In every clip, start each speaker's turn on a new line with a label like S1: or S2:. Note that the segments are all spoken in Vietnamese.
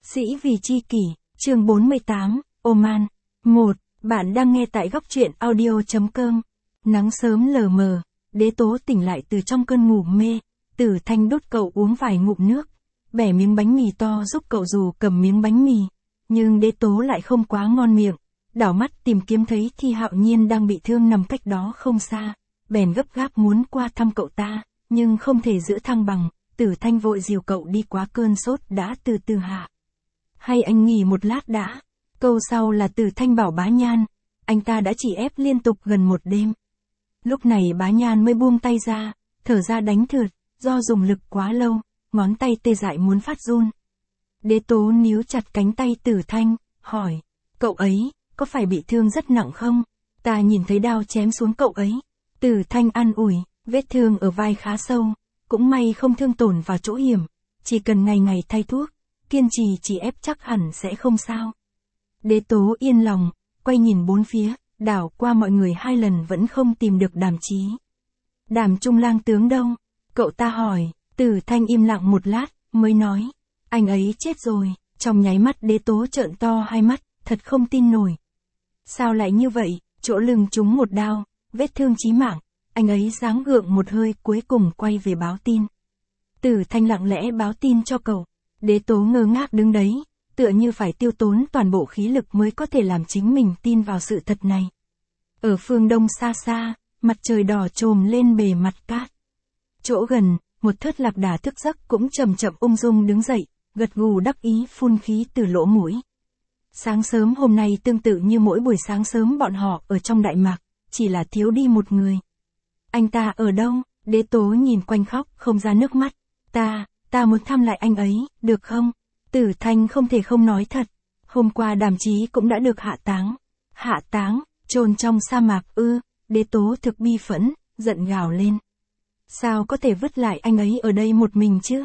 S1: Sĩ vì chi kỷ, chương 48, Oman. 1. Bạn đang nghe tại góc truyện audio.com. Nắng sớm lờ mờ, Đế Tố tỉnh lại từ trong cơn ngủ mê. Tử Thanh đút cậu uống vài ngụm nước, bẻ miếng bánh mì to giúp cậu dù cầm miếng bánh mì. Nhưng Đế Tố lại không quá ngon miệng, đảo mắt tìm kiếm thấy Thi Hạo Nhiên đang bị thương nằm cách đó không xa. Bèn gấp gáp muốn qua thăm cậu ta, nhưng không thể giữ thăng bằng. Tử Thanh vội dìu cậu đi qua cơn sốt đã từ từ hạ. Hay anh nghỉ một lát đã. Câu sau là Tử Thanh bảo Bá Nhan, anh ta đã chỉ ép liên tục gần một đêm. Lúc này Bá Nhan mới buông tay ra, thở ra đánh thượt, do dùng lực quá lâu, ngón tay tê dại muốn phát run. Đế Tố níu chặt cánh tay Tử Thanh, hỏi, cậu ấy, có phải bị thương rất nặng không? Ta nhìn thấy đao chém xuống cậu ấy. Tử Thanh an ủi, vết thương ở vai khá sâu, cũng may không thương tổn vào chỗ hiểm, chỉ cần ngày ngày thay thuốc, kiên trì chỉ ép chắc hẳn sẽ không sao. Đế Tố yên lòng, quay nhìn bốn phía, đảo qua mọi người 2 lần vẫn không tìm được Đàm Chí. Đàm Trung Lang tướng đâu? Cậu ta hỏi. Tử Thanh im lặng một lát, mới nói, anh ấy chết rồi. Trong nháy mắt Đế Tố trợn to hai mắt, thật không tin nổi. Sao lại như vậy? Chỗ lưng trúng một đao, vết thương chí mạng. Anh ấy giáng gượng một hơi cuối cùng quay về báo tin. Tử Thanh lặng lẽ báo tin cho cậu. Đế Tố ngơ ngác đứng đấy, tựa như phải tiêu tốn toàn bộ khí lực mới có thể làm chính mình tin vào sự thật này. Ở phương đông xa xa, mặt trời đỏ trồm lên bề mặt cát. Chỗ gần, một thớt lạc đà thức giấc cũng chậm chậm ung dung đứng dậy, gật gù đắc ý phun khí từ lỗ mũi. Sáng sớm hôm nay tương tự như mỗi buổi sáng sớm bọn họ ở trong Đại Mạc, chỉ là thiếu đi một người. Anh ta ở đâu? Đế Tố nhìn quanh khóc không ra nước mắt. Ta muốn thăm lại anh ấy, được không? Tử Thanh không thể không nói thật. Hôm qua Đàm Chí cũng đã được hạ táng. Hạ táng, chôn trong sa mạc ư? Đế Tố thực bi phẫn, giận gào lên. Sao có thể vứt lại anh ấy ở đây một mình chứ?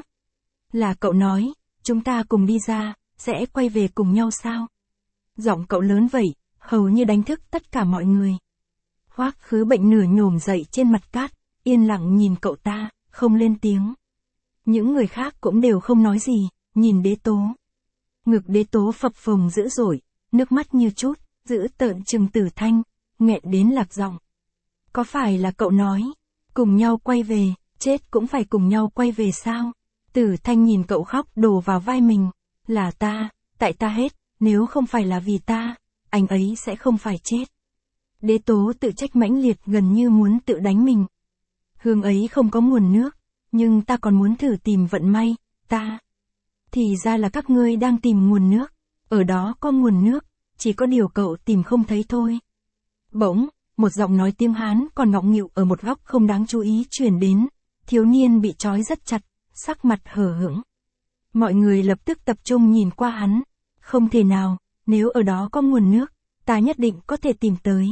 S1: Là cậu nói, chúng ta cùng đi ra, sẽ quay về cùng nhau sao? Giọng cậu lớn vậy, hầu như đánh thức tất cả mọi người. Hoắc Khứ Bệnh nửa nhổm dậy trên mặt cát, yên lặng nhìn cậu ta, không lên tiếng. Những người khác cũng đều không nói gì, nhìn Đế Tố. Ngực Đế Tố phập phồng dữ dội, nước mắt như chút, giữ tợn trừng Tử Thanh, nghẹn đến lạc giọng. Có phải là cậu nói, cùng nhau quay về, chết cũng phải cùng nhau quay về sao? Tử Thanh nhìn cậu khóc đổ vào vai mình. Là ta, tại ta hết, nếu không phải là vì ta, anh ấy sẽ không phải chết. Đế Tố tự trách mãnh liệt gần như muốn tự đánh mình. Hương ấy không có nguồn nước, nhưng ta còn muốn thử tìm vận may, Thì ra là các ngươi đang tìm nguồn nước, ở đó có nguồn nước, chỉ có điều cậu tìm không thấy thôi. Bỗng, một giọng nói tiếng Hán còn ngọng nghịu ở một góc không đáng chú ý truyền đến, thiếu niên bị trói rất chặt, sắc mặt hờ hững. Mọi người lập tức tập trung nhìn qua hắn, không thể nào, nếu ở đó có nguồn nước, ta nhất định có thể tìm tới.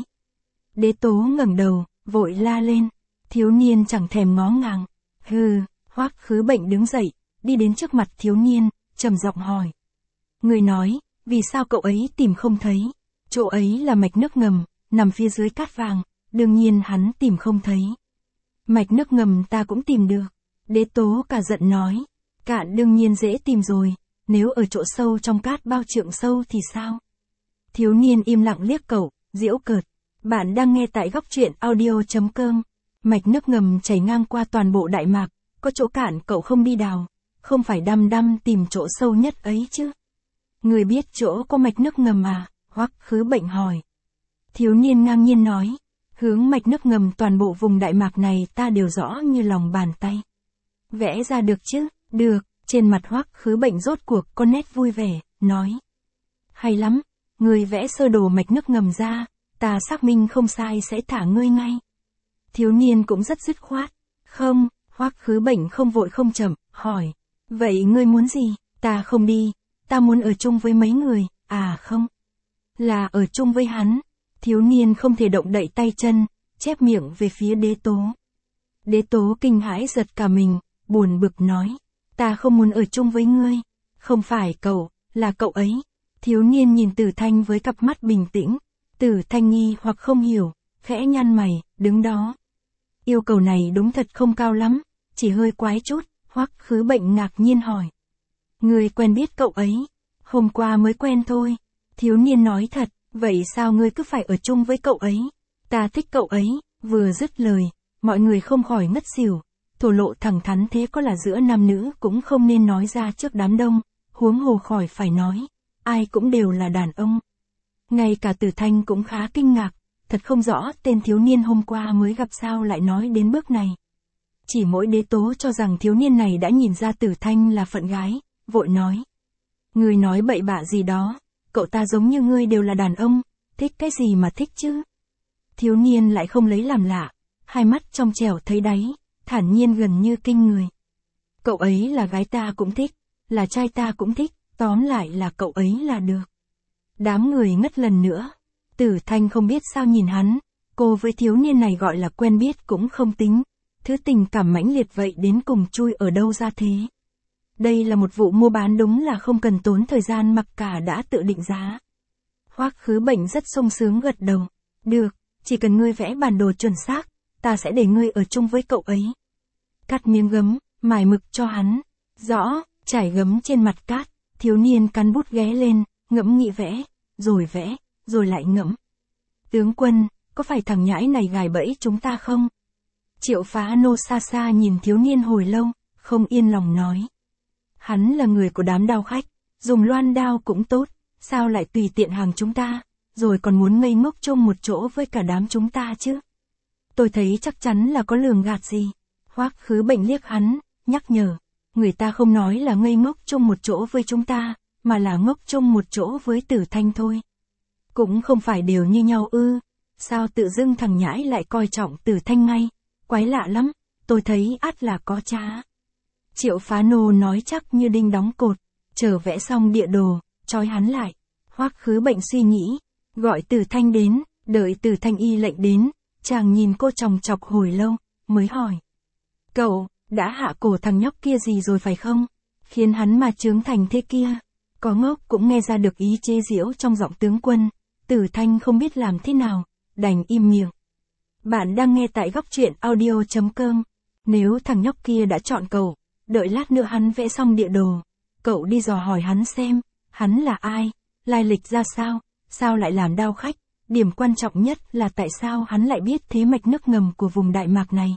S1: Đế Tố ngẩng đầu, vội la lên, thiếu niên chẳng thèm ngó ngàng. Hừ, Hoắc Khứ Bệnh đứng dậy, đi đến trước mặt thiếu niên, trầm giọng hỏi. Người nói, vì sao cậu ấy tìm không thấy? Chỗ ấy là mạch nước ngầm, nằm phía dưới cát vàng, đương nhiên hắn tìm không thấy. Mạch nước ngầm ta cũng tìm được. Đế Tố cả giận nói. Cạn đương nhiên dễ tìm rồi, nếu ở chỗ sâu trong cát bao trượng sâu thì sao? Thiếu niên im lặng liếc cậu, giễu cợt. Bạn đang nghe tại góc truyện audio.com. Mạch nước ngầm chảy ngang qua toàn bộ Đại Mạc, có chỗ cạn cậu không đi đào, không phải đăm đăm tìm chỗ sâu nhất ấy chứ. Người biết chỗ có mạch nước ngầm à? Hoắc Khứ Bệnh hỏi. Thiếu niên ngang nhiên nói, hướng mạch nước ngầm toàn bộ vùng Đại Mạc này ta đều rõ như lòng bàn tay. Vẽ ra được chứ? Được, trên mặt Hoắc Khứ Bệnh rốt cuộc có nét vui vẻ, nói. Hay lắm, người vẽ sơ đồ mạch nước ngầm ra, ta xác minh không sai sẽ thả ngươi ngay. Thiếu niên cũng rất dứt khoát. Không, Hoắc Khứ Bệnh không vội không chậm, hỏi. Vậy ngươi muốn gì? Ta không đi, ta muốn ở chung với mấy người. À không, là ở chung với hắn. Thiếu niên không thể động đậy tay chân, chép miệng về phía Đế Tố. Đế Tố kinh hãi giật cả mình, buồn bực nói. Ta không muốn ở chung với ngươi. Không phải cậu, là cậu ấy. Thiếu niên nhìn Tử Thanh với cặp mắt bình tĩnh. Tử Thanh nghi hoặc không hiểu, khẽ nhăn mày, đứng đó. Yêu cầu này đúng thật không cao lắm, chỉ hơi quái chút. Hoắc Khứ Bệnh ngạc nhiên hỏi. Ngươi quen biết cậu ấy? Hôm qua mới quen thôi. Thiếu niên nói thật, vậy sao ngươi cứ phải ở chung với cậu ấy? Ta thích cậu ấy, vừa dứt lời, mọi người không khỏi ngất xỉu. Thổ lộ thẳng thắn thế có là giữa nam nữ cũng không nên nói ra trước đám đông, huống hồ khỏi phải nói. Ai cũng đều là đàn ông. Ngay cả Tử Thanh cũng khá kinh ngạc, thật không rõ tên thiếu niên hôm qua mới gặp sao lại nói đến bước này. Chỉ mỗi đế tố cho rằng thiếu niên này đã nhìn ra Tử Thanh là phận gái, vội nói. Ngươi nói bậy bạ gì đó, cậu ta giống như ngươi đều là đàn ông, thích cái gì mà thích chứ? Thiếu niên lại không lấy làm lạ, hai mắt trong trẻo thấy đáy, thản nhiên gần như kinh người. Cậu ấy là gái ta cũng thích, là trai ta cũng thích, tóm lại là cậu ấy là được. Đám người ngất lần nữa. Tử Thanh không biết sao nhìn hắn, cô với thiếu niên này gọi là quen biết cũng không tính. Thứ tình cảm mãnh liệt vậy đến cùng chui ở đâu ra thế? Đây là một vụ mua bán đúng là không cần tốn thời gian mặc cả đã tự định giá. Hoắc Khứ Bệnh rất sung sướng gật đầu. Được, chỉ cần ngươi vẽ bản đồ chuẩn xác, ta sẽ để ngươi ở chung với cậu ấy. Cắt miếng gấm, mài mực cho hắn. Rõ, trải gấm trên mặt cát, thiếu niên cắn bút ghé lên, ngẫm nghĩ vẽ, rồi lại ngẫm. Tướng quân, có phải thằng nhãi này gài bẫy chúng ta không? Triệu Phá Nô xa xa nhìn thiếu niên hồi lâu, không yên lòng nói. Hắn là người của đám đao khách, dùng loan đao cũng tốt, sao lại tùy tiện hàng chúng ta, rồi còn muốn ngây ngốc chung một chỗ với cả đám chúng ta chứ? Tôi thấy chắc chắn là có lường gạt gì. Hoắc Khứ Bệnh liếc hắn, nhắc nhở. Người ta không nói là ngây ngốc chung một chỗ với chúng ta, mà là ngốc chung một chỗ với Tử Thanh thôi. Cũng không phải đều như nhau ư, sao tự dưng thằng nhãi lại coi trọng Tử Thanh ngay, quái lạ lắm, tôi thấy ắt là có trá. Triệu Phá Nô nói chắc như đinh đóng cột, chờ vẽ xong địa đồ, trói hắn lại. Hoắc Khứ Bệnh suy nghĩ, gọi Tử Thanh đến, đợi Tử Thanh y lệnh đến, chàng nhìn cô chòng chọc hồi lâu, mới hỏi. Cậu, đã hạ cổ thằng nhóc kia gì rồi phải không? Khiến hắn mà chướng thành thế kia. Có ngốc cũng nghe ra được ý chế giễu trong giọng tướng quân. Tử Thanh không biết làm thế nào, đành im miệng. Bạn đang nghe tại góc truyện audio.com. Nếu thằng nhóc kia đã chọn cậu, đợi lát nữa hắn vẽ xong địa đồ, cậu đi dò hỏi hắn xem, hắn là ai, lai lịch ra sao lại làm đao khách, điểm quan trọng nhất là tại sao hắn lại biết thế mạch nước ngầm của vùng Đại Mạc này.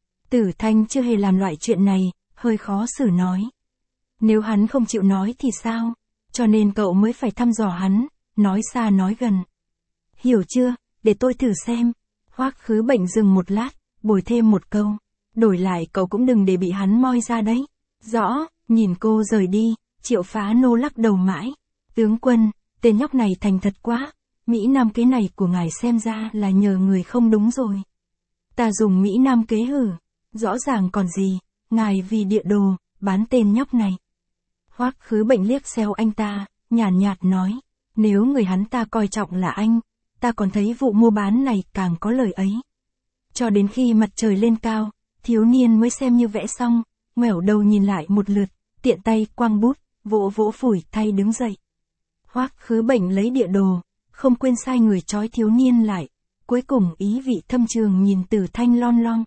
S1: Tử Thanh chưa hề làm loại chuyện này, hơi khó xử nói. Nếu hắn không chịu nói thì sao? Cho nên cậu mới phải thăm dò hắn, nói xa nói gần. Hiểu chưa, để tôi thử xem. Hoắc Khứ Bệnh dừng một lát, bồi thêm một câu. Đổi lại cậu cũng đừng để bị hắn moi ra đấy. Rõ, nhìn cô rời đi, Triệu Phá Nô lắc đầu mãi. Tướng quân, tên nhóc này thành thật quá. Mỹ Nam kế này của ngài xem ra là nhờ người không đúng rồi. Ta dùng Mỹ Nam kế hử. Rõ ràng còn gì, ngài vì địa đồ, bán tên nhóc này. Hoắc Khứ Bệnh liếc xéo anh ta, nhàn nhạt nói, nếu người hắn ta coi trọng là anh, ta còn thấy vụ mua bán này càng có lời ấy. Cho đến khi mặt trời lên cao, thiếu niên mới xem như vẽ xong, ngoẻo đầu nhìn lại một lượt, tiện tay quăng bút, vỗ vỗ phủi thay đứng dậy. Hoắc Khứ Bệnh lấy địa đồ, không quên sai người trói thiếu niên lại, cuối cùng ý vị thâm trường nhìn Tử Thanh lon lon.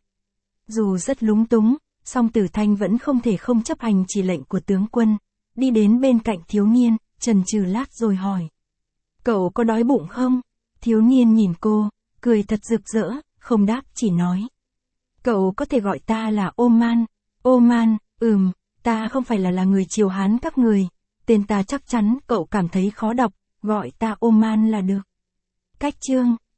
S1: Dù rất lúng túng, song Tử Thanh vẫn không thể không chấp hành chỉ lệnh của tướng quân, đi đến bên cạnh thiếu niên, chần chừ lát rồi hỏi. Cậu có đói bụng không? Thiếu niên nhìn cô, cười thật rực rỡ, không đáp chỉ nói. Cậu có thể gọi ta là Oman. Oman, ta không phải là người Triều Hán các người, tên ta chắc chắn cậu cảm thấy khó đọc, gọi ta Oman là được. Cách chương